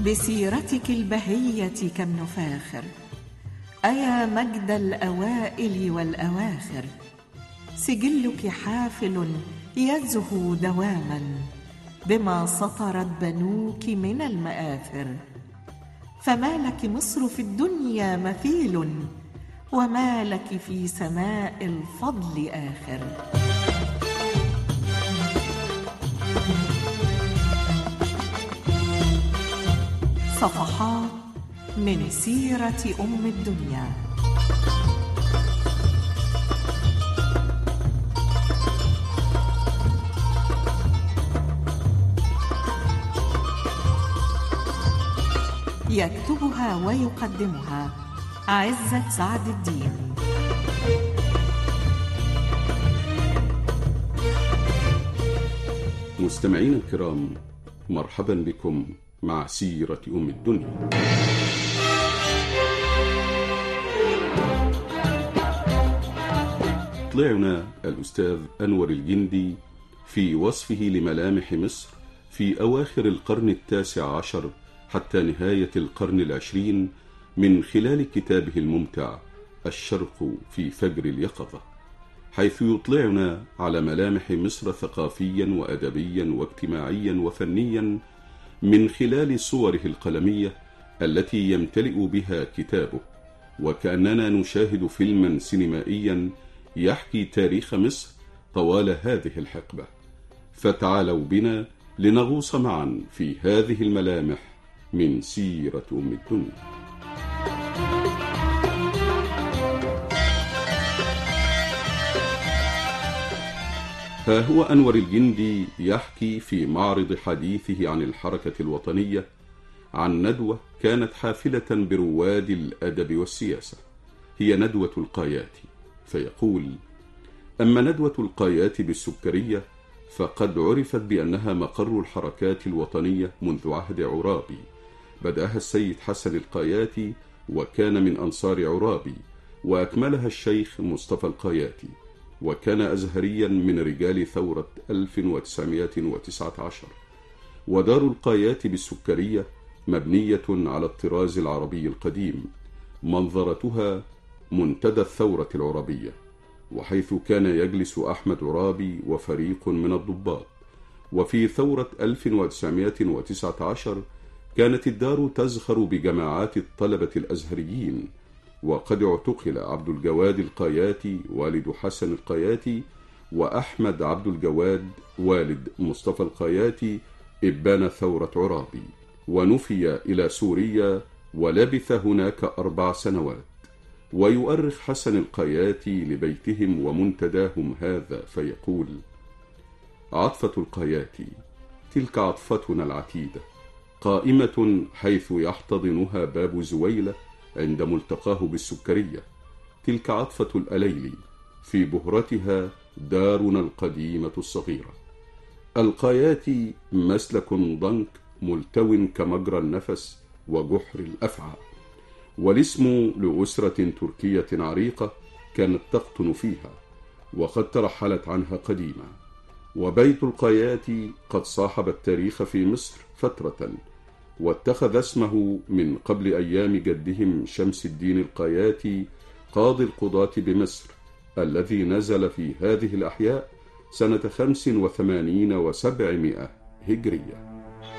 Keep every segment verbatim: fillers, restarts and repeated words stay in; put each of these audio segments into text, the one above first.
بسيرتك البهية كم نفاخر، أيا مجد الأوائل والأواخر. سجلك حافل يزهو دواما بما سطرت بنوك من المآثر. فما لك مصر في الدنيا مثيل، وما لك في سماء الفضل آخر. صفحات من سيرة أم الدنيا. يكتبها ويقدمها عزت سعد الدين. مستمعين الكرام، مرحبا بكم مع سيرة أم الدنيا. طلعنا الأستاذ أنور الجندي في وصفه لملامح مصر في أواخر القرن التاسع عشر حتى نهاية القرن العشرين من خلال كتابه الممتع الشرق في فجر اليقظة، حيث يطلعنا على ملامح مصر ثقافيا وأدبيا واجتماعيا وفنيا من خلال صوره القلمية التي يمتلئ بها كتابه، وكأننا نشاهد فيلما سينمائيا يحكي تاريخ مصر طوال هذه الحقبة. فتعالوا بنا لنغوص معا في هذه الملامح من سيرة أم الدنيا. ها هو أنور الجندي يحكي في معرض حديثه عن الحركة الوطنية عن ندوة كانت حافلة برواد الأدب والسياسة، هي ندوة القايات، فيقول: أما ندوة القايات بالسكرية فقد عرفت بأنها مقر الحركات الوطنية منذ عهد عرابي، بدأها السيد حسن القاياتي وكان من أنصار عرابي، وأكملها الشيخ مصطفى القاياتي، وكان أزهريا من رجال ثورة ألف وتسعمائة وتسعة عشر. ودار القايات بالسكرية مبنية على الطراز العربي القديم، منظرتها منتدى الثورة العربية، وحيث كان يجلس أحمد عرابي وفريق من الضباط. وفي ثورة ألف وتسعمائة وتسعة عشر كانت الدار تزخر بجماعات الطلبة الأزهريين، وقد اعتقل عبد الجواد القاياتي والد حسن القاياتي، وأحمد عبد الجواد والد مصطفى القاياتي إبان ثورة عرابي، ونفي إلى سوريا ولبث هناك أربع سنوات. ويؤرخ حسن القاياتي لبيتهم ومنتداهم هذا فيقول: عطفة القاياتي تلك عطفتنا العتيدة، قائمة حيث يحتضنها باب زويلة عند ملتقاه بالسكرية، تلك عطفة الأليلي في بهرتها دارنا القديمة الصغيرة. القاياتي مسلك ضنك ملتو كمجرى النفس وجحر الأفعى، والاسم لأسرة تركية عريقة كانت تقطن فيها وقد ترحلت عنها قديما. وبيت القاياتي قد صاحب التاريخ في مصر فترة، واتخذ اسمه من قبل أيام جدهم شمس الدين القاياتي قاضي القضاة بمصر، الذي نزل في هذه الأحياء سنة خمس وثمانين وسبعمائة هجرية.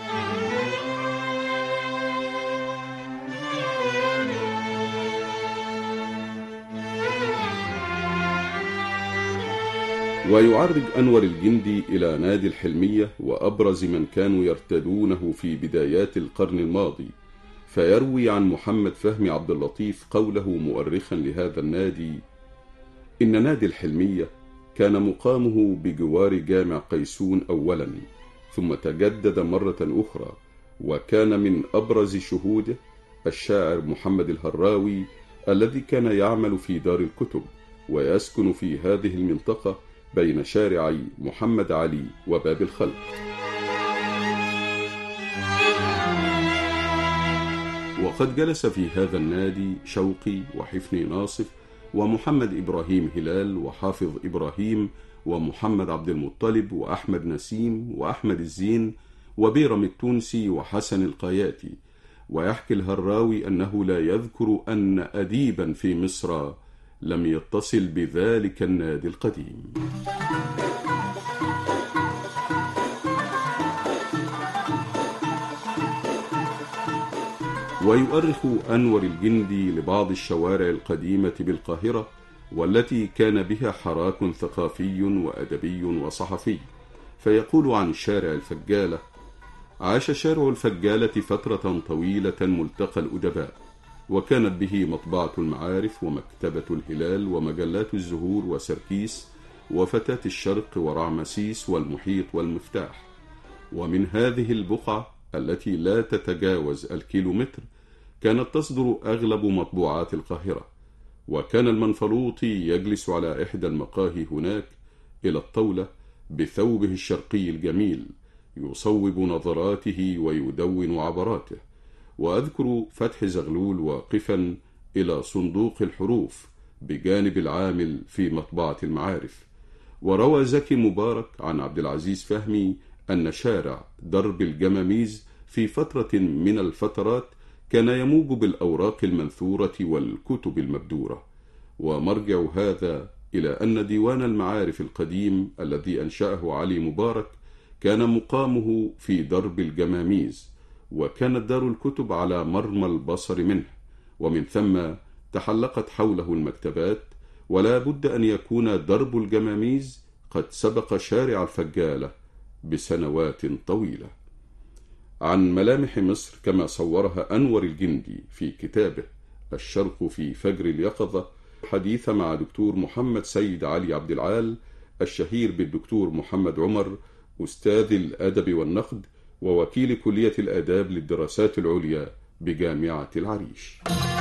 ويعرج أنور الجندي إلى نادي الحلمية وأبرز من كانوا يرتدونه في بدايات القرن الماضي، فيروي عن محمد فهمي عبد اللطيف قوله مؤرخا لهذا النادي: إن نادي الحلمية كان مقامه بجوار جامع قيسون أولا، ثم تجدد مرة أخرى، وكان من أبرز شهوده الشاعر محمد الهراوي الذي كان يعمل في دار الكتب ويسكن في هذه المنطقة بين شارعي محمد علي وباب الخلق. وقد جلس في هذا النادي شوقي وحفني ناصف ومحمد إبراهيم هلال وحافظ إبراهيم ومحمد عبد المطلب وأحمد نسيم وأحمد الزين وبيرم التونسي وحسن القاياتي، ويحكي الهراوي أنه لا يذكر أن أديبا في مصر لم يتصل بذلك النادي القديم. ويؤرخ أنور الجندي لبعض الشوارع القديمة بالقاهرة والتي كان بها حراك ثقافي وأدبي وصحفي، فيقول عن شارع الفجالة: عاش شارع الفجالة فترة طويلة ملتقى الأدباء، وكانت به مطبعة المعارف ومكتبة الهلال ومجلات الزهور وسركيس وفتاة الشرق ورعمسيس والمحيط والمفتاح. ومن هذه البقعة التي لا تتجاوز الكيلومتر كانت تصدر أغلب مطبوعات القاهرة، وكان المنفلوطي يجلس على إحدى المقاهي هناك إلى الطاولة بثوبه الشرقي الجميل يصوب نظراته ويدون عبراته. وأذكر فتح زغلول واقفا إلى صندوق الحروف بجانب العامل في مطبعة المعارف. وروى زكي مبارك عن عبد العزيز فهمي أن شارع درب الجماميز في فترة من الفترات كان يموج بالأوراق المنثورة والكتب المبدورة. ومرجع هذا إلى أن ديوان المعارف القديم الذي أنشأه علي مبارك كان مقامه في درب الجماميز، وكانت دار الكتب على مرمى البصر منه، ومن ثم تحلقت حوله المكتبات. ولا بد أن يكون درب الجماميز قد سبق شارع الفجالة بسنوات طويلة. عن ملامح مصر كما صورها أنور الجندي في كتابه الشرق في فجر اليقظة حديث مع دكتور محمد سيد علي عبد العال الشهير بالدكتور محمد عمر، أستاذ الأدب والنقد ووكيل كلية الآداب للدراسات العليا بجامعة العريش.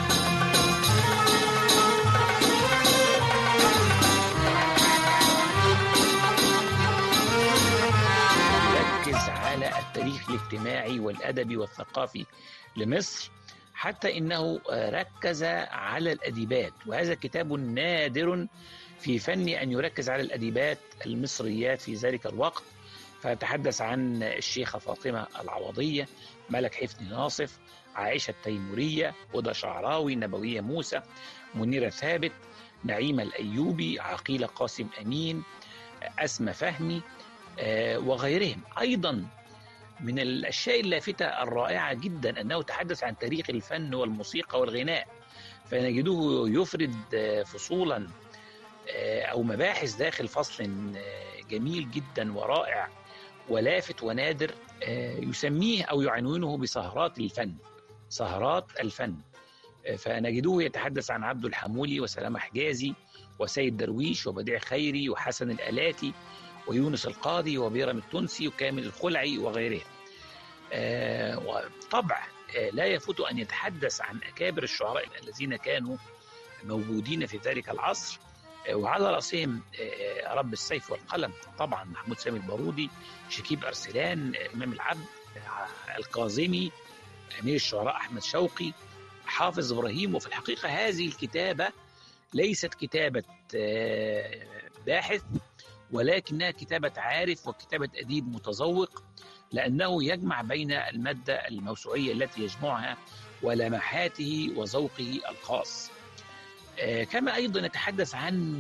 ركز على التاريخ الاجتماعي والأدبي والثقافي لمصر، حتى إنه ركز على الأديبات، وهذا كتاب نادر في فن أن يركز على الأديبات المصريات في ذلك الوقت. فتحدث عن الشيخة فاطمة العوضية، ملك حفني ناصف، عائشة التيمورية، هدى شعراوي، نبوية موسى، منيرة ثابت، نعيمة الأيوبي، عقيلة قاسم أمين، أسمى فهمي وغيرهم. أيضا من الأشياء اللافتة الرائعة جدا أنه تحدث عن تاريخ الفن والموسيقى والغناء، فنجده يفرد فصولا أو مباحث داخل فصل جميل جدا ورائع ولافت ونادر، يسميه أو يعنونه بسهرات الفن، سهرات الفن. فنجده يتحدث عن عبد الحمولي وسلامة حجازي وسيد درويش وبديع خيري وحسن الآلاتي ويونس القاضي وبيرم التونسي وكامل الخلعي وغيرهم. وطبع لا يفوت أن يتحدث عن أكابر الشعراء الذين كانوا موجودين في ذلك العصر، وعلى رأسهم رب السيف والقلم طبعا محمود سامي البارودي، شكيب أرسلان، إمام العبد، الكاظمي، أمير الشعراء أحمد شوقي، حافظ إبراهيم. وفي الحقيقة هذه الكتابة ليست كتابة باحث، ولكنها كتابة عارف وكتابة أديب متذوق، لأنه يجمع بين المادة الموسوعية التي يجمعها ولمحاته وذوقه الخاص. كما أيضا نتحدث عن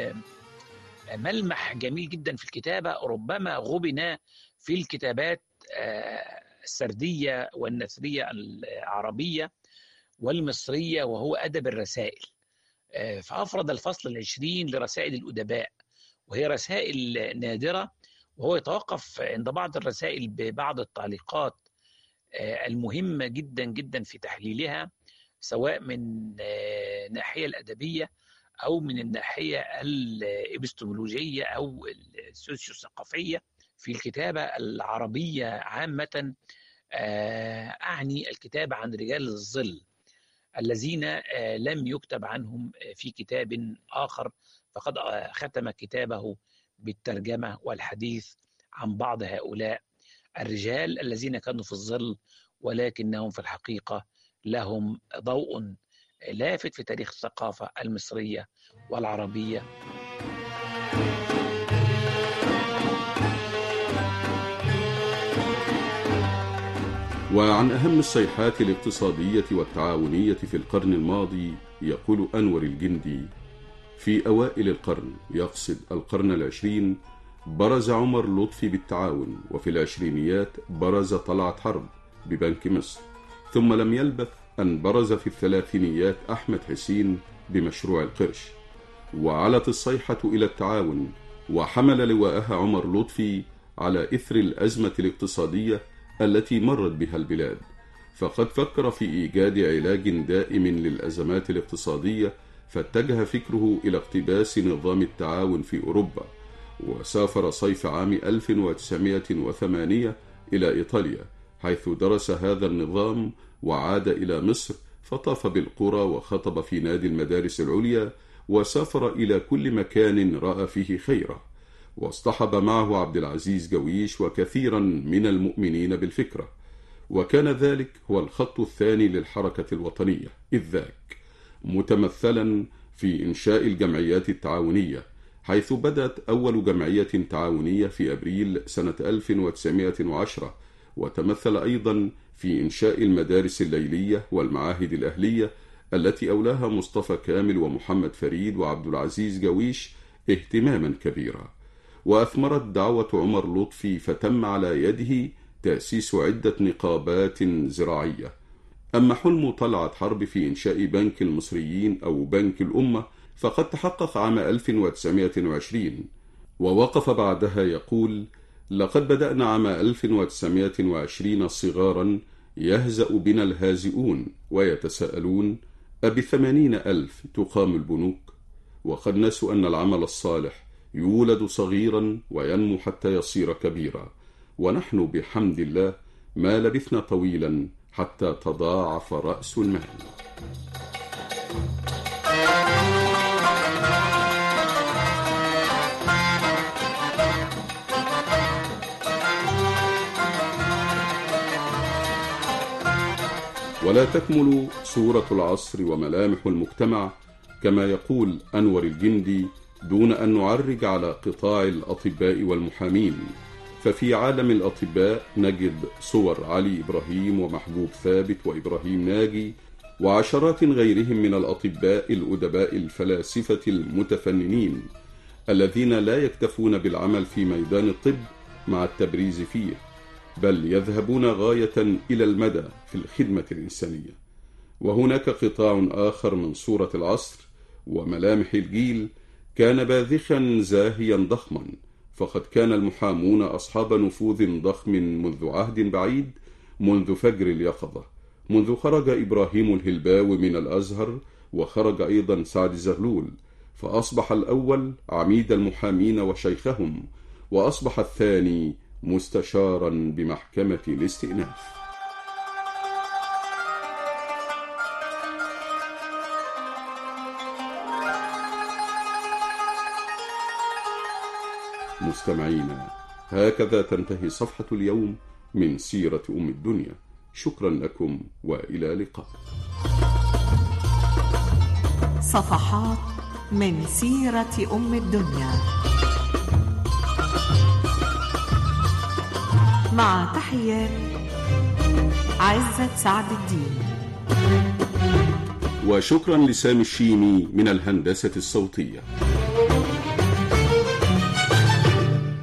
ملمح جميل جدا في الكتابة ربما غبن في الكتابات السردية والنثرية العربية والمصرية، وهو أدب الرسائل. فأفرد الفصل العشرين لرسائل الأدباء، وهي رسائل نادرة، وهو يتوقف عند بعض الرسائل ببعض التعليقات المهمة جدا جدا في تحليلها، سواء من الناحية الأدبية أو من الناحية الإبستمولوجية أو السوسيو-ثقافية. في الكتابة العربية عامة أعني الكتابة عن رجال الظل الذين لم يكتب عنهم في كتاب آخر، فقد ختم كتابه بالترجمة والحديث عن بعض هؤلاء الرجال الذين كانوا في الظل، ولكنهم في الحقيقة لهم ضوء لافت في تاريخ الثقافة المصرية والعربية. وعن أهم الصيحات الاقتصادية والتعاونية في القرن الماضي يقول أنور الجندي: في أوائل القرن، يقصد القرن العشرين، برز عمر لطفي بالتعاون، وفي العشرينيات برز طلعت حرب ببنك مصر، ثم لم يلبث أن برز في الثلاثينيات أحمد حسين بمشروع القرش، وعلت الصيحة إلى التعاون، وحمل لواءها عمر لطفي على إثر الأزمة الاقتصادية التي مرت بها البلاد، فقد فكر في إيجاد علاج دائم للأزمات الاقتصادية، فاتجه فكره إلى اقتباس نظام التعاون في أوروبا، وسافر صيف عام ألف وتسعمائة وثمانية إلى إيطاليا، حيث درس هذا النظام وعاد إلى مصر، فطاف بالقرى وخطب في نادي المدارس العليا، وسافر إلى كل مكان رأى فيه خيره، واصطحب معه عبد العزيز جويش وكثيرا من المؤمنين بالفكرة. وكان ذلك هو الخط الثاني للحركة الوطنية إذ ذاك، متمثلا في إنشاء الجمعيات التعاونية، حيث بدأت أول جمعية تعاونية في أبريل سنة ألف وتسعمائة وعشرة، وتمثل أيضا في إنشاء المدارس الليلية والمعاهد الأهلية التي أولاها مصطفى كامل ومحمد فريد وعبد العزيز جويش اهتماما كبيرا. وأثمرت دعوة عمر لطفي، فتم على يده تأسيس عدة نقابات زراعية. أما حلم طلعت حرب في إنشاء بنك المصريين أو بنك الأمة فقد تحقق عام ألف وتسعمائة وعشرين، ووقف بعدها يقول: لقد بدأنا عام ألف وتسعمائة وعشرين صغارا يهزأ بنا الهازئون ويتساءلون: أبثمانين ألف تقام البنوك؟ وقد نسوا أن العمل الصالح يولد صغيرا وينمو حتى يصير كبيرا، ونحن بحمد الله ما لبثنا طويلا حتى تضاعف رأس المال. ولا تكمل صورة العصر وملامح المجتمع كما يقول أنور الجندي دون أن نعرج على قطاع الأطباء والمحامين، ففي عالم الأطباء نجد صور علي إبراهيم ومحبوب ثابت وإبراهيم ناجي وعشرات غيرهم من الأطباء الأدباء الفلاسفة المتفننين الذين لا يكتفون بالعمل في ميدان الطب مع التبريز فيه، بل يذهبون غاية إلى المدى في الخدمة الإنسانية. وهناك قطاع آخر من صورة العصر وملامح الجيل كان باذخا زاهيا ضخما، فقد كان المحامون أصحاب نفوذ ضخم منذ عهد بعيد، منذ فجر اليقظة، منذ خرج إبراهيم الهلباوي من الأزهر وخرج أيضا سعد زغلول، فأصبح الأول عميد المحامين وشيخهم، وأصبح الثاني مستشارا بمحكمة الاستئناف. مستمعينا، هكذا تنتهي صفحة اليوم من سيرة أم الدنيا. شكرا لكم وإلى اللقاء. صفحات من سيرة أم الدنيا، مع تحيات عزت سعد الدين. وشكرا لسامي الشيمي من الهندسة الصوتية.